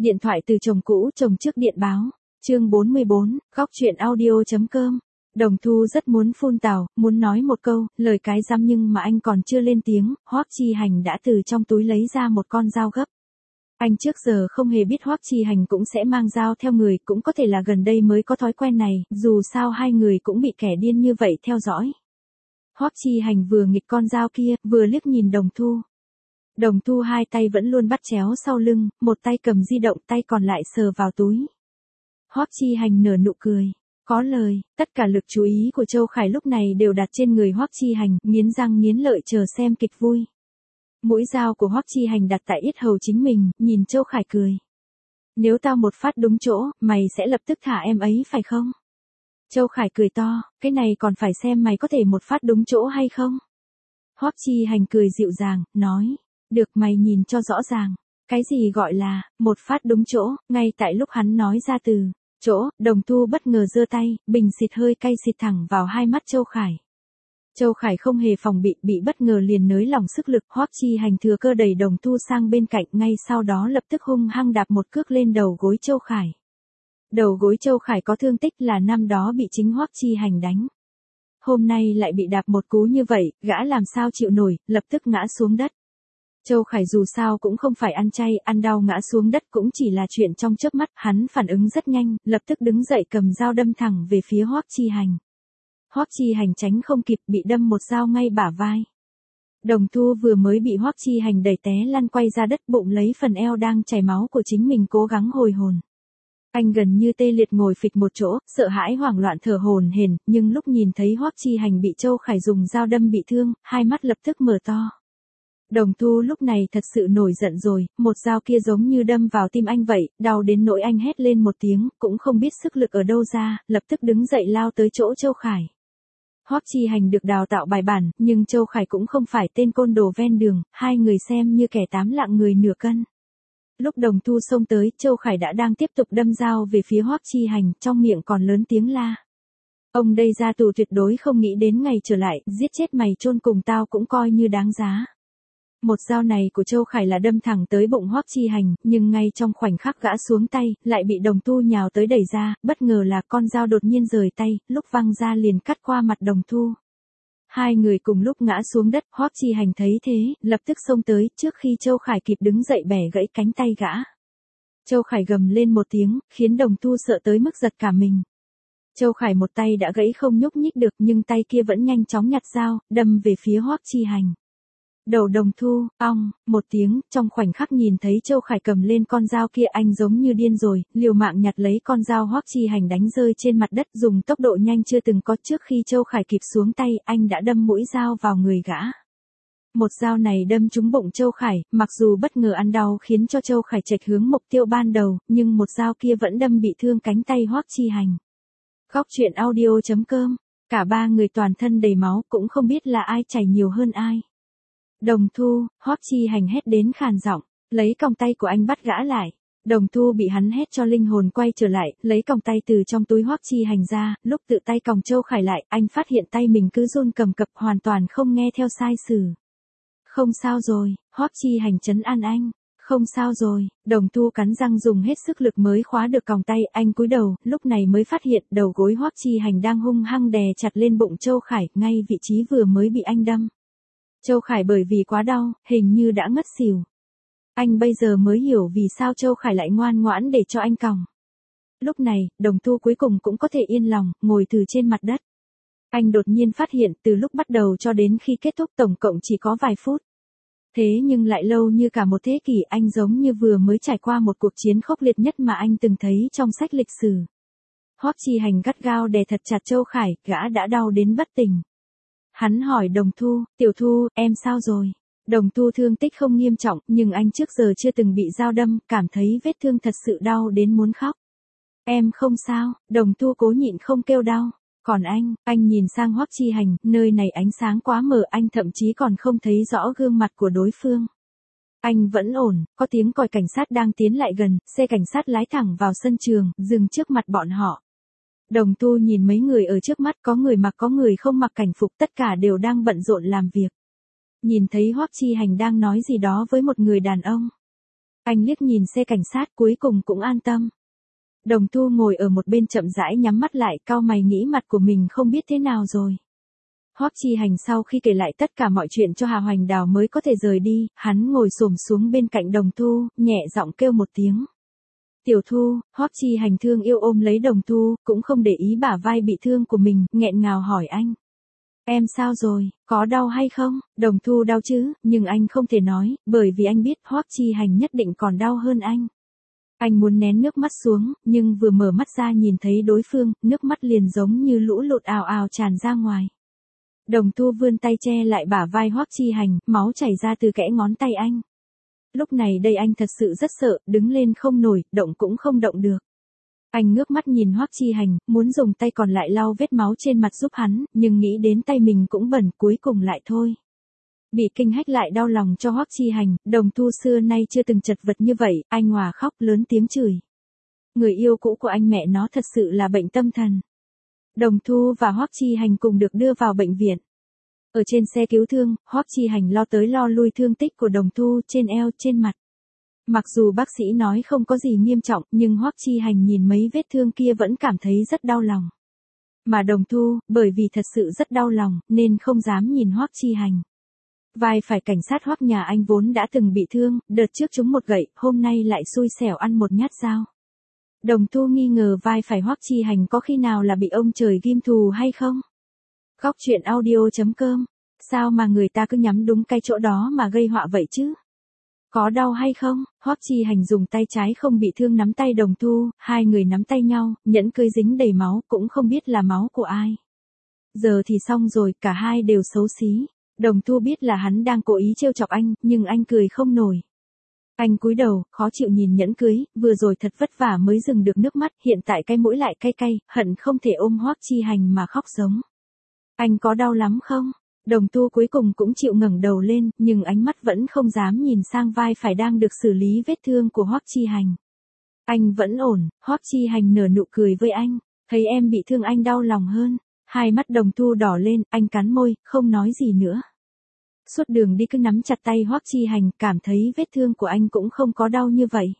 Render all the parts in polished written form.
Điện thoại từ chồng cũ chồng trước điện báo. Chương 44, góc chuyện audio.com. Đồng Thu rất muốn phun tào, muốn nói một câu, lời cái răm nhưng mà anh còn chưa lên tiếng, Hoắc Chi Hành đã từ trong túi lấy ra một con dao gấp. Anh trước giờ không hề biết Hoắc Chi Hành cũng sẽ mang dao theo người, cũng có thể là gần đây mới có thói quen này, dù sao hai người cũng bị kẻ điên như vậy theo dõi. Hoắc Chi Hành vừa nghịch con dao kia, vừa liếc nhìn Đồng Thu. Đồng Thu hai tay vẫn luôn bắt chéo sau lưng, một tay cầm di động, tay còn lại sờ vào túi. Hoắc Chi Hành nở nụ cười. Có lời, tất cả lực chú ý của Châu Khải lúc này đều đặt trên người Hoắc Chi Hành, nghiến răng nghiến lợi chờ xem kịch vui. Mũi dao của Hoắc Chi Hành đặt tại yết hầu chính mình, nhìn Châu Khải cười. Nếu tao một phát đúng chỗ, mày sẽ lập tức thả em ấy phải không? Châu Khải cười to, cái này còn phải xem mày có thể một phát đúng chỗ hay không? Hoắc Chi Hành cười dịu dàng, nói, được mày nhìn cho rõ ràng. Cái gì gọi là, một phát đúng chỗ, ngay tại lúc hắn nói ra từ chỗ, Đồng Thu bất ngờ giơ tay, bình xịt hơi cay xịt thẳng vào hai mắt Châu Khải. Châu Khải không hề phòng bị bất ngờ liền nới lỏng sức lực, Hoắc Chi Hành thừa cơ đẩy Đồng Thu sang bên cạnh, ngay sau đó lập tức hung hăng đạp một cước lên đầu gối Châu Khải. Đầu gối Châu Khải có thương tích là năm đó bị chính Hoắc Chi Hành đánh. Hôm nay lại bị đạp một cú như vậy, gã làm sao chịu nổi, lập tức ngã xuống đất. Châu Khải dù sao cũng không phải ăn chay, ăn đau ngã xuống đất cũng chỉ là chuyện trong chớp mắt, hắn phản ứng rất nhanh, lập tức đứng dậy cầm dao đâm thẳng về phía Hoắc Chi Hành. Hoắc Chi Hành tránh không kịp, bị đâm một dao ngay bả vai. Đồng Thu vừa mới bị Hoắc Chi Hành đẩy té lăn quay ra đất, bụng lấy phần eo đang chảy máu của chính mình cố gắng hồi hồn. Anh gần như tê liệt ngồi phịch một chỗ, sợ hãi hoảng loạn thở hổn hển, nhưng lúc nhìn thấy Hoắc Chi Hành bị Châu Khải dùng dao đâm bị thương, hai mắt lập tức mở to. Đồng Thu lúc này thật sự nổi giận rồi, một dao kia giống như đâm vào tim anh vậy, đau đến nỗi anh hét lên một tiếng, cũng không biết sức lực ở đâu ra, lập tức đứng dậy lao tới chỗ Châu Khải. Hoắc Chi Hành được đào tạo bài bản, nhưng Châu Khải cũng không phải tên côn đồ ven đường, hai người xem như kẻ tám lạng người nửa cân. Lúc Đồng Thu xông tới, Châu Khải đã đang tiếp tục đâm dao về phía Hoắc Chi Hành, trong miệng còn lớn tiếng la. Ông đây ra tù tuyệt đối không nghĩ đến ngày trở lại, giết chết mày chôn cùng tao cũng coi như đáng giá. Một dao này của Châu Khải là đâm thẳng tới bụng Hoắc Chi Hành, nhưng ngay trong khoảnh khắc gã xuống tay, lại bị Đồng Thu nhào tới đẩy ra, bất ngờ là con dao đột nhiên rời tay, lúc văng ra liền cắt qua mặt Đồng Thu. Hai người cùng lúc ngã xuống đất, Hoắc Chi Hành thấy thế, lập tức xông tới, trước khi Châu Khải kịp đứng dậy bẻ gãy cánh tay gã. Châu Khải gầm lên một tiếng, khiến Đồng Thu sợ tới mức giật cả mình. Châu Khải một tay đã gãy không nhúc nhích được, nhưng tay kia vẫn nhanh chóng nhặt dao, đâm về phía Hoắc Chi Hành. Đầu Đồng Thu, ong, một tiếng, trong khoảnh khắc nhìn thấy Châu Khải cầm lên con dao kia anh giống như điên rồi, liều mạng nhặt lấy con dao Hoắc Chi Hành đánh rơi trên mặt đất dùng tốc độ nhanh chưa từng có trước khi Châu Khải kịp xuống tay, anh đã đâm mũi dao vào người gã. Một dao này đâm trúng bụng Châu Khải, mặc dù bất ngờ ăn đau khiến cho Châu Khải chệch hướng mục tiêu ban đầu, nhưng một dao kia vẫn đâm bị thương cánh tay Hoắc Chi Hành. Góc chuyện audio.com, cả ba người toàn thân đầy máu cũng không biết là ai chảy nhiều hơn ai. Đồng Thu, Hoắc Chi Hành hét đến khàn giọng, lấy còng tay của anh bắt gã lại. Đồng Thu bị hắn hét cho linh hồn quay trở lại, lấy còng tay từ trong túi Hoắc Chi Hành ra, lúc tự tay còng Châu Khải lại, anh phát hiện tay mình cứ run cầm cập hoàn toàn không nghe theo sai sử. Không sao rồi, Hoắc Chi Hành trấn an anh. Không sao rồi, Đồng Thu cắn răng dùng hết sức lực mới khóa được còng tay, anh cúi đầu, lúc này mới phát hiện đầu gối Hoắc Chi Hành đang hung hăng đè chặt lên bụng Châu Khải, ngay vị trí vừa mới bị anh đâm. Châu Khải bởi vì quá đau, hình như đã ngất xỉu. Anh bây giờ mới hiểu vì sao Châu Khải lại ngoan ngoãn để cho anh còng. Lúc này, Đồng Thu cuối cùng cũng có thể yên lòng, ngồi từ trên mặt đất. Anh đột nhiên phát hiện từ lúc bắt đầu cho đến khi kết thúc tổng cộng chỉ có vài phút. Thế nhưng lại lâu như cả một thế kỷ, anh giống như vừa mới trải qua một cuộc chiến khốc liệt nhất mà anh từng thấy trong sách lịch sử. Hoắc Chi Hành gắt gao đè thật chặt Châu Khải, gã đã đau đến bất tỉnh. Hắn hỏi Đồng Thu, Tiểu Thu, em sao rồi? Đồng Thu thương tích không nghiêm trọng, nhưng anh trước giờ chưa từng bị dao đâm, cảm thấy vết thương thật sự đau đến muốn khóc. Em không sao, Đồng Thu cố nhịn không kêu đau. Còn anh nhìn sang Hoắc Chi Hành, nơi này ánh sáng quá mờ, anh thậm chí còn không thấy rõ gương mặt của đối phương. Anh vẫn ổn, có tiếng còi cảnh sát đang tiến lại gần, xe cảnh sát lái thẳng vào sân trường, dừng trước mặt bọn họ. Đồng Thu nhìn mấy người ở trước mắt, có người mặc có người không mặc cảnh phục, tất cả đều đang bận rộn làm việc. Nhìn thấy Hoắc Chi Hành đang nói gì đó với một người đàn ông. Anh liếc nhìn xe cảnh sát cuối cùng cũng an tâm. Đồng Thu ngồi ở một bên chậm rãi nhắm mắt lại, cau mày nghĩ mặt của mình không biết thế nào rồi. Hoắc Chi Hành sau khi kể lại tất cả mọi chuyện cho Hà Hoành Đào mới có thể rời đi, hắn ngồi xổm xuống bên cạnh Đồng Thu, nhẹ giọng kêu một tiếng. Tiểu Thu. Hoắc Chi Hành thương yêu ôm lấy Đồng Thu, cũng không để ý bả vai bị thương của mình, nghẹn ngào hỏi anh. Em sao rồi, có đau hay không? Đồng Thu đau chứ, nhưng anh không thể nói, bởi vì anh biết Hoắc Chi Hành nhất định còn đau hơn anh. Anh muốn nén nước mắt xuống, nhưng vừa mở mắt ra nhìn thấy đối phương, nước mắt liền giống như lũ lụt ào ào tràn ra ngoài. Đồng Thu vươn tay che lại bả vai Hoắc Chi Hành, máu chảy ra từ kẽ ngón tay anh. Lúc này đây anh thật sự rất sợ, đứng lên không nổi, động cũng không động được. Anh ngước mắt nhìn Hoắc Chi Hành, muốn dùng tay còn lại lau vết máu trên mặt giúp hắn, nhưng nghĩ đến tay mình cũng bẩn, cuối cùng lại thôi. Bị kinh hách lại đau lòng cho Hoắc Chi Hành, Đồng Thu xưa nay chưa từng chật vật như vậy, anh hòa khóc lớn tiếng chửi. Người yêu cũ của anh mẹ nó thật sự là bệnh tâm thần. Đồng Thu và Hoắc Chi Hành cùng được đưa vào bệnh viện. Ở trên xe cứu thương, Hoắc Chi Hành lo tới lo lui thương tích của Đồng Thu trên eo, trên mặt. Mặc dù bác sĩ nói không có gì nghiêm trọng, nhưng Hoắc Chi Hành nhìn mấy vết thương kia vẫn cảm thấy rất đau lòng. Mà Đồng Thu, bởi vì thật sự rất đau lòng, nên không dám nhìn Hoắc Chi Hành. Vai phải cảnh sát Hoắc nhà anh vốn đã từng bị thương, đợt trước trúng một gậy, hôm nay lại xui xẻo ăn một nhát dao. Đồng Thu nghi ngờ vai phải Hoắc Chi Hành có khi nào là bị ông trời ghim thù hay không? Góc truyện audio.com. Sao mà người ta cứ nhắm đúng cái chỗ đó mà gây họa vậy chứ? Có đau hay không? Hoắc Chi Hành dùng tay trái không bị thương nắm tay Đồng Thu, hai người nắm tay nhau, nhẫn cưới dính đầy máu, cũng không biết là máu của ai. Giờ thì xong rồi, cả hai đều xấu xí. Đồng Thu biết là hắn đang cố ý trêu chọc anh, nhưng anh cười không nổi. Anh cúi đầu, khó chịu nhìn nhẫn cưới, vừa rồi thật vất vả mới dừng được nước mắt, hiện tại cái mũi lại cay cay, hận không thể ôm Hoắc Chi Hành mà khóc giống. Anh có đau lắm không? Đồng Thu cuối cùng cũng chịu ngẩng đầu lên, nhưng ánh mắt vẫn không dám nhìn sang vai phải đang được xử lý vết thương của Hoắc Chi Hành. Anh vẫn ổn. Hoắc Chi Hành nở nụ cười với anh, thấy em bị thương anh đau lòng hơn. Hai mắt Đồng Thu đỏ lên, anh cắn môi, không nói gì nữa. Suốt đường đi cứ nắm chặt tay Hoắc Chi Hành, cảm thấy vết thương của anh cũng không có đau như vậy.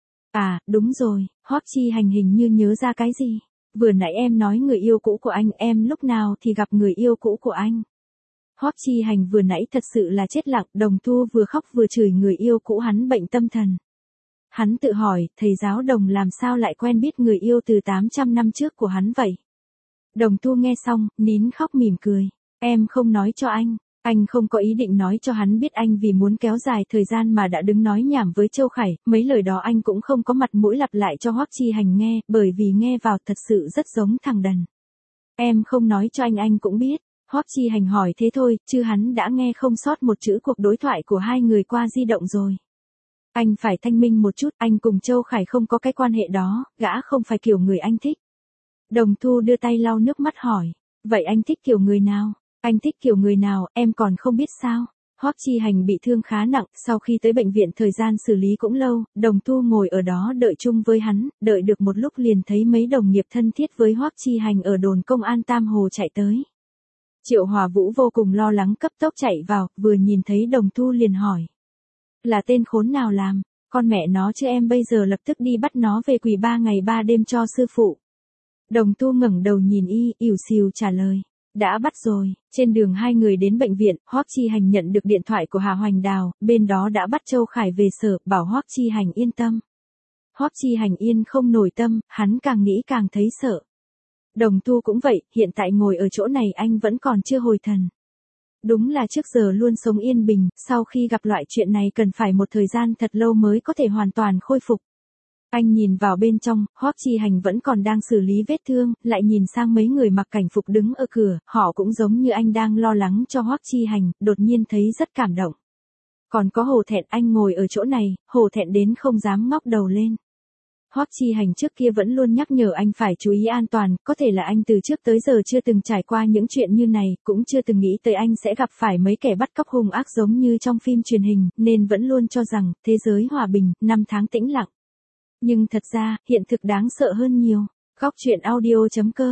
À, đúng rồi, Hoắc Chi Hành hình như nhớ ra cái gì. Vừa nãy em nói người yêu cũ của anh, em lúc nào thì gặp người yêu cũ của anh. Hoắc Chi Hành vừa nãy thật sự là chết lặng, Đồng Thu vừa khóc vừa chửi người yêu cũ hắn bệnh tâm thần. Hắn tự hỏi, thầy giáo Đồng làm sao lại quen biết người yêu từ 800 năm trước của hắn vậy? Đồng Thu nghe xong, nín khóc mỉm cười. Em không nói cho anh. Anh không có ý định nói cho hắn biết anh vì muốn kéo dài thời gian mà đã đứng nói nhảm với Châu Khải, mấy lời đó anh cũng không có mặt mũi lặp lại cho Hoắc Chi Hành nghe, bởi vì nghe vào thật sự rất giống thằng đần. Em không nói cho anh cũng biết. Hoắc Chi Hành hỏi thế thôi, chứ hắn đã nghe không sót một chữ cuộc đối thoại của hai người qua di động rồi. Anh phải thanh minh một chút, anh cùng Châu Khải không có cái quan hệ đó, gã không phải kiểu người anh thích. Đồng Thu đưa tay lau nước mắt hỏi, vậy anh thích kiểu người nào? Anh thích kiểu người nào, em còn không biết sao? Hoắc Chi Hành bị thương khá nặng, sau khi tới bệnh viện thời gian xử lý cũng lâu, Đồng Thu ngồi ở đó đợi chung với hắn, đợi được một lúc liền thấy mấy đồng nghiệp thân thiết với Hoắc Chi Hành ở đồn công an Tam Hồ chạy tới. Triệu Hòa Vũ vô cùng lo lắng cấp tốc chạy vào, vừa nhìn thấy Đồng Thu liền hỏi. Là tên khốn nào làm, con mẹ nó chứ em bây giờ lập tức đi bắt nó về quỳ 3 ngày 3 đêm cho sư phụ. Đồng Thu ngẩng đầu nhìn y, ỉu xìu trả lời. Đã bắt rồi. Trên đường hai người đến bệnh viện, Hoắc Chi Hành nhận được điện thoại của Hà Hoành Đào, bên đó đã bắt Châu Khải về sở, bảo Hoắc Chi Hành yên tâm. Hoắc Chi Hành yên không nổi tâm, hắn càng nghĩ càng thấy sợ. Đồng Thu cũng vậy, hiện tại ngồi ở chỗ này anh vẫn còn chưa hồi thần. Đúng là trước giờ luôn sống yên bình, sau khi gặp loại chuyện này cần phải một thời gian thật lâu mới có thể hoàn toàn khôi phục. Anh nhìn vào bên trong, Hoắc Chi Hành vẫn còn đang xử lý vết thương, lại nhìn sang mấy người mặc cảnh phục đứng ở cửa, họ cũng giống như anh đang lo lắng cho Hoắc Chi Hành, đột nhiên thấy rất cảm động. Còn có Hồ Thẹn, anh ngồi ở chỗ này, Hồ Thẹn đến không dám ngóc đầu lên. Hoắc Chi Hành trước kia vẫn luôn nhắc nhở anh phải chú ý an toàn, có thể là anh từ trước tới giờ chưa từng trải qua những chuyện như này, cũng chưa từng nghĩ tới anh sẽ gặp phải mấy kẻ bắt cóc hung ác giống như trong phim truyền hình, nên vẫn luôn cho rằng, thế giới hòa bình, năm tháng tĩnh lặng. Nhưng thật ra, hiện thực đáng sợ hơn nhiều. Góc truyện audio.com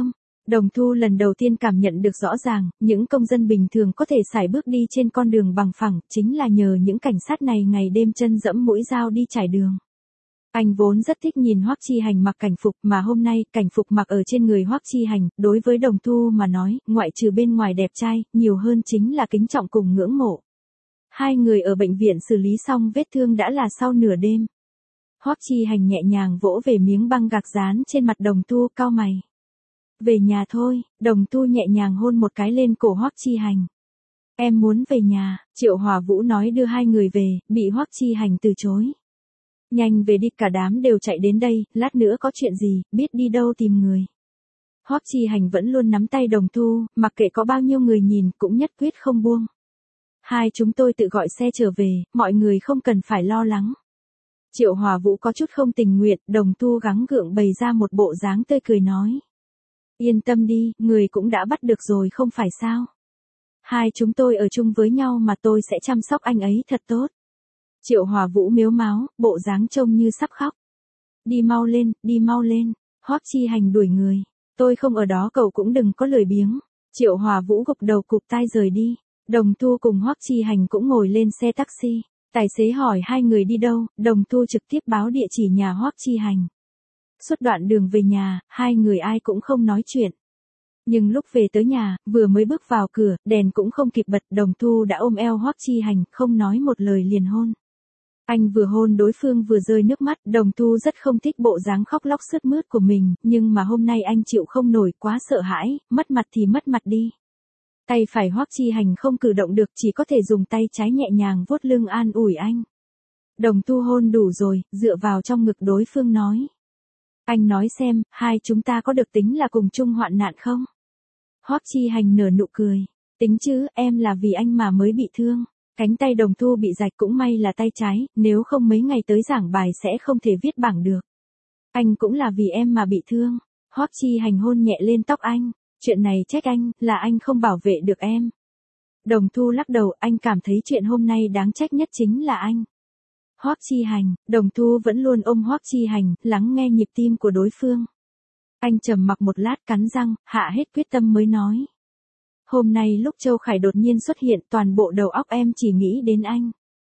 Đồng Thu lần đầu tiên cảm nhận được rõ ràng, những công dân bình thường có thể sải bước đi trên con đường bằng phẳng, chính là nhờ những cảnh sát này ngày đêm chân dẫm mũi dao đi trải đường. Anh vốn rất thích nhìn Hoắc Chi Hành mặc cảnh phục mà hôm nay cảnh phục mặc ở trên người Hoắc Chi Hành, đối với Đồng Thu mà nói, ngoại trừ bên ngoài đẹp trai, nhiều hơn chính là kính trọng cùng ngưỡng mộ. Hai người ở bệnh viện xử lý xong vết thương đã là sau nửa đêm. Hoắc Chi Hành nhẹ nhàng vỗ về miếng băng gạc dán trên mặt Đồng Thu, cau mày. Về nhà thôi, Đồng Thu nhẹ nhàng hôn một cái lên cổ Hoắc Chi Hành. Em muốn về nhà, Triệu Hòa Vũ nói đưa hai người về, bị Hoắc Chi Hành từ chối. Nhanh về đi, cả đám đều chạy đến đây, lát nữa có chuyện gì, biết đi đâu tìm người. Hoắc Chi Hành vẫn luôn nắm tay Đồng Thu, mặc kệ có bao nhiêu người nhìn cũng nhất quyết không buông. Hai chúng tôi tự gọi xe trở về, mọi người không cần phải lo lắng. Triệu Hòa Vũ có chút không tình nguyện, Đồng Thu gắng gượng bày ra một bộ dáng tươi cười nói. Yên tâm đi, người cũng đã bắt được rồi không phải sao. Hai chúng tôi ở chung với nhau mà tôi sẽ chăm sóc anh ấy thật tốt. Triệu Hòa Vũ mếu máo, bộ dáng trông như sắp khóc. Đi mau lên, đi mau lên. Hoắc Chi Hành đuổi người. Tôi không ở đó cậu cũng đừng có lười biếng. Triệu Hòa Vũ gục đầu cụp tai rời đi. Đồng Thu cùng Hoắc Chi Hành cũng ngồi lên xe taxi. Tài xế hỏi hai người đi đâu, Đồng Thu trực tiếp báo địa chỉ nhà Hoắc Chi Hành. Suốt đoạn đường về nhà, hai người ai cũng không nói chuyện. Nhưng lúc về tới nhà, vừa mới bước vào cửa, đèn cũng không kịp bật, Đồng Thu đã ôm eo Hoắc Chi Hành, không nói một lời liền hôn. Anh vừa hôn đối phương vừa rơi nước mắt, Đồng Thu rất không thích bộ dáng khóc lóc sướt mướt của mình, nhưng mà hôm nay anh chịu không nổi, quá sợ hãi, mất mặt thì mất mặt đi. Tay phải Hoắc Chi Hành không cử động được, chỉ có thể dùng tay trái nhẹ nhàng vuốt lưng an ủi anh. Đồng Thu hôn đủ rồi, dựa vào trong ngực đối phương nói. Anh nói xem, hai chúng ta có được tính là cùng chung hoạn nạn không? Hoắc Chi Hành nở nụ cười. Tính chứ, em là vì anh mà mới bị thương. Cánh tay Đồng Thu bị rạch cũng may là tay trái, nếu không mấy ngày tới giảng bài sẽ không thể viết bảng được. Anh cũng là vì em mà bị thương. Hoắc Chi Hành hôn nhẹ lên tóc anh. Chuyện này trách anh, là anh không bảo vệ được em. Đồng Thu lắc đầu, anh cảm thấy chuyện hôm nay đáng trách nhất chính là anh. Hoắc Chi Hành, Đồng Thu vẫn luôn ôm Hoắc Chi Hành, lắng nghe nhịp tim của đối phương. Anh trầm mặc một lát cắn răng, hạ hết quyết tâm mới nói. Hôm nay lúc Châu Khải đột nhiên xuất hiện, toàn bộ đầu óc em chỉ nghĩ đến anh.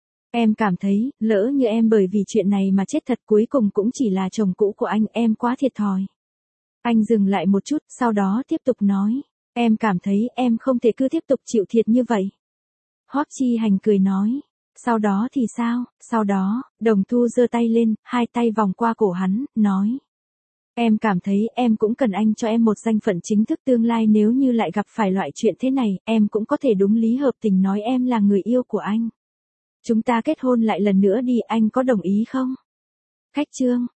Em cảm thấy, lỡ như em bởi vì chuyện này mà chết thật cuối cùng cũng chỉ là chồng cũ của anh, em quá thiệt thòi. Anh dừng lại một chút, sau đó tiếp tục nói. Em cảm thấy em không thể cứ tiếp tục chịu thiệt như vậy. Hoắc Chi Hành cười nói. Sau đó thì sao, sau đó, Đồng Thu giơ tay lên, hai tay vòng qua cổ hắn, nói. Em cảm thấy em cũng cần anh cho em một danh phận chính thức tương lai, nếu như lại gặp phải loại chuyện thế này, em cũng có thể đúng lý hợp tình nói em là người yêu của anh. Chúng ta kết hôn lại lần nữa đi, anh có đồng ý không? Khách chương.